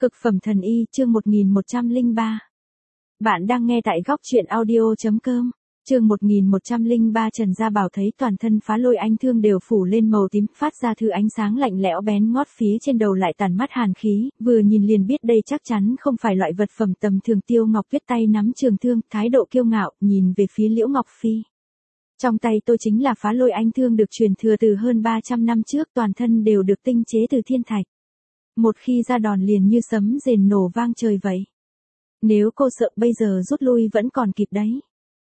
Cực phẩm thần y chương 1103. Bạn đang nghe tại góc truyện audio.com. Chương 1103 Trần Gia Bảo thấy toàn thân phá lôi anh thương đều phủ lên màu tím, phát ra thứ ánh sáng lạnh lẽo bén ngót, phía trên đầu lại tàn mắt hàn khí, vừa nhìn liền biết đây chắc chắn không phải loại vật phẩm tầm thường. Tiêu Ngọc Tuyết tay nắm trường thương, thái độ kiêu ngạo, nhìn về phía Liễu Ngọc Phi. Trong tay tôi chính là phá lôi anh thương được truyền thừa từ hơn 300 năm trước, toàn thân đều được tinh chế từ thiên thạch. Một khi ra đòn liền như sấm rền nổ vang trời vậy. Nếu cô sợ bây giờ rút lui vẫn còn kịp đấy.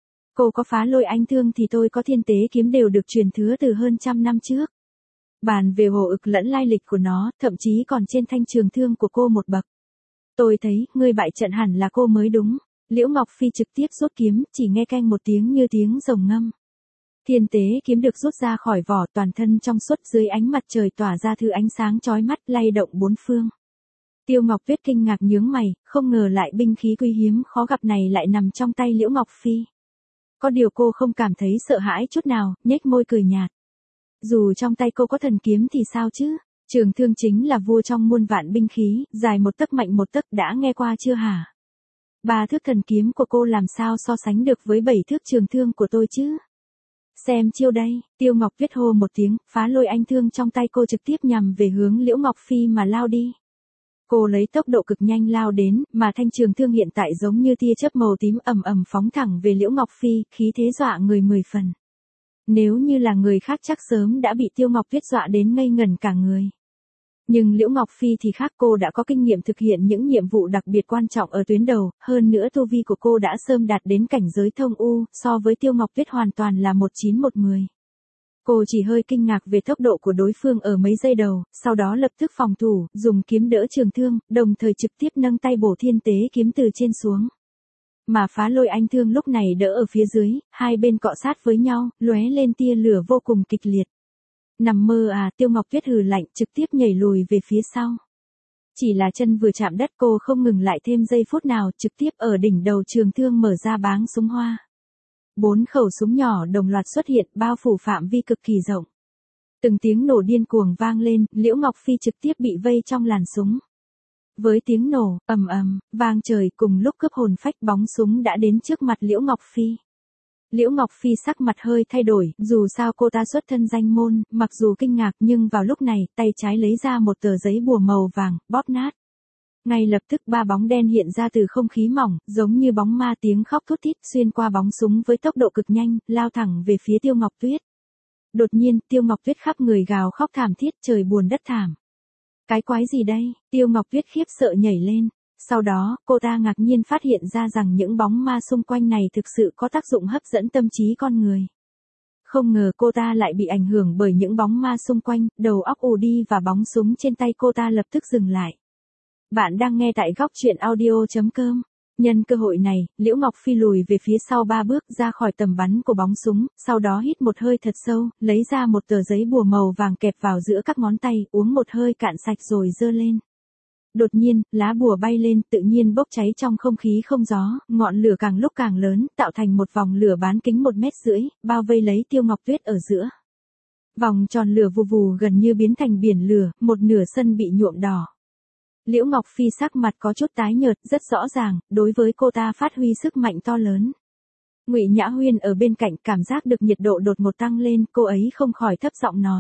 Cô có phá lôi anh thương thì tôi có thiên tế kiếm đều được truyền thừa từ hơn trăm năm trước. Bàn về hồ ực lẫn lai lịch của nó, thậm chí còn trên thanh trường thương của cô một bậc. Tôi thấy, ngươi bại trận hẳn là cô mới đúng. Liễu Ngọc Phi trực tiếp rút kiếm, chỉ nghe canh một tiếng như tiếng rồng ngâm. Thiên tế kiếm được rút ra khỏi vỏ, toàn thân trong suốt dưới ánh mặt trời tỏa ra thứ ánh sáng chói mắt, lay động bốn phương. Tiêu Ngọc Tuyết kinh ngạc nhướng mày, không ngờ lại binh khí quý hiếm khó gặp này lại nằm trong tay Liễu Ngọc Phi. Có điều cô không cảm thấy sợ hãi chút nào, nhếch môi cười nhạt. Dù trong tay cô có thần kiếm thì sao chứ? Trường thương chính là vua trong muôn vạn binh khí, dài một tấc mạnh một tấc, đã nghe qua chưa hả? 3 thước thần kiếm của cô làm sao so sánh được với 7 thước trường thương của tôi chứ? Xem chiêu đây, Tiêu Ngọc Tuyết hô một tiếng, phá lôi anh thương trong tay cô trực tiếp nhằm về hướng Liễu Ngọc Phi mà lao đi. Cô lấy tốc độ cực nhanh lao đến, mà thanh trường thương hiện tại giống như tia chớp màu tím ầm ầm phóng thẳng về Liễu Ngọc Phi, khí thế dọa người 10 phần. Nếu như là người khác chắc sớm đã bị Tiêu Ngọc Tuyết dọa đến ngây ngẩn cả người. Nhưng Liễu Ngọc Phi thì khác, cô đã có kinh nghiệm thực hiện những nhiệm vụ đặc biệt quan trọng ở tuyến đầu, hơn nữa tu vi của cô đã sớm đạt đến cảnh giới thông u, so với Tiêu Ngọc Tuyết hoàn toàn là 19-10. Cô chỉ hơi kinh ngạc về tốc độ của đối phương ở mấy giây đầu, sau đó lập tức phòng thủ, dùng kiếm đỡ trường thương, đồng thời trực tiếp nâng tay bổ thiên tế kiếm từ trên xuống. Mà phá lôi anh thương lúc này đỡ ở phía dưới, hai bên cọ sát với nhau, lóe lên tia lửa vô cùng kịch liệt. Nằm mơ à? Tiêu Ngọc Tuyết hừ lạnh, trực tiếp nhảy lùi về phía sau. Chỉ là chân vừa chạm đất cô không ngừng lại thêm giây phút nào, trực tiếp ở đỉnh đầu trường thương mở ra báng súng hoa. 4 khẩu súng nhỏ đồng loạt xuất hiện, bao phủ phạm vi cực kỳ rộng. Từng tiếng nổ điên cuồng vang lên, Liễu Ngọc Phi trực tiếp bị vây trong làn súng. Với tiếng nổ, ầm ầm, vang trời, cùng lúc cướp hồn phách, bóng súng đã đến trước mặt Liễu Ngọc Phi. Liễu Ngọc Phi sắc mặt hơi thay đổi, dù sao cô ta xuất thân danh môn, mặc dù kinh ngạc nhưng vào lúc này, tay trái lấy ra một tờ giấy bùa màu vàng, bóp nát. Ngay lập tức 3 bóng đen hiện ra từ không khí mỏng, giống như bóng ma, tiếng khóc thút thít xuyên qua bóng súng với tốc độ cực nhanh, lao thẳng về phía Tiêu Ngọc Tuyết. Đột nhiên, Tiêu Ngọc Tuyết khắp người gào khóc thảm thiết, trời buồn đất thảm. Cái quái gì đây? Tiêu Ngọc Tuyết khiếp sợ nhảy lên. Sau đó, cô ta ngạc nhiên phát hiện ra rằng những bóng ma xung quanh này thực sự có tác dụng hấp dẫn tâm trí con người. Không ngờ cô ta lại bị ảnh hưởng bởi những bóng ma xung quanh, đầu óc ù đi và bóng súng trên tay cô ta lập tức dừng lại. Bạn đang nghe tại góc truyện audio.com. Nhân cơ hội này, Liễu Ngọc Phi lùi về phía sau 3 bước ra khỏi tầm bắn của bóng súng, sau đó hít một hơi thật sâu, lấy ra một tờ giấy bùa màu vàng kẹp vào giữa các ngón tay, uống một hơi cạn sạch rồi giơ lên. Đột nhiên, lá bùa bay lên, tự nhiên bốc cháy trong không khí không gió, ngọn lửa càng lúc càng lớn, tạo thành một vòng lửa bán kính 1,5 mét, bao vây lấy Tiêu Ngọc Tuyết ở giữa. Vòng tròn lửa vù vù gần như biến thành biển lửa, một nửa sân bị nhuộm đỏ. Liễu Ngọc Phi sắc mặt có chút tái nhợt, rất rõ ràng, đối với cô ta phát huy sức mạnh to lớn. Ngụy Nhã Huyên ở bên cạnh cảm giác được nhiệt độ đột ngột tăng lên, cô ấy không khỏi thấp giọng nói.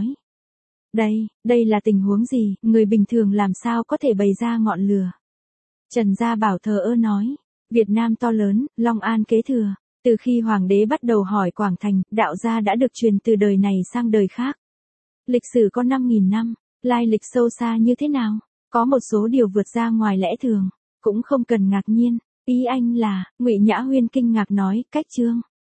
Đây là tình huống gì, người bình thường làm sao có thể bày ra ngọn lửa. Trần Gia Bảo thờ ơ nói, Việt Nam to lớn, Long An kế thừa, từ khi Hoàng đế bắt đầu hỏi Quảng Thành, đạo gia đã được truyền từ đời này sang đời khác. Lịch sử có 5.000 năm, lai lịch sâu xa như thế nào? Có một số điều vượt ra ngoài lẽ thường, cũng không cần ngạc nhiên. Ý anh là, Ngụy Nhã Huyên kinh ngạc nói, cách chương.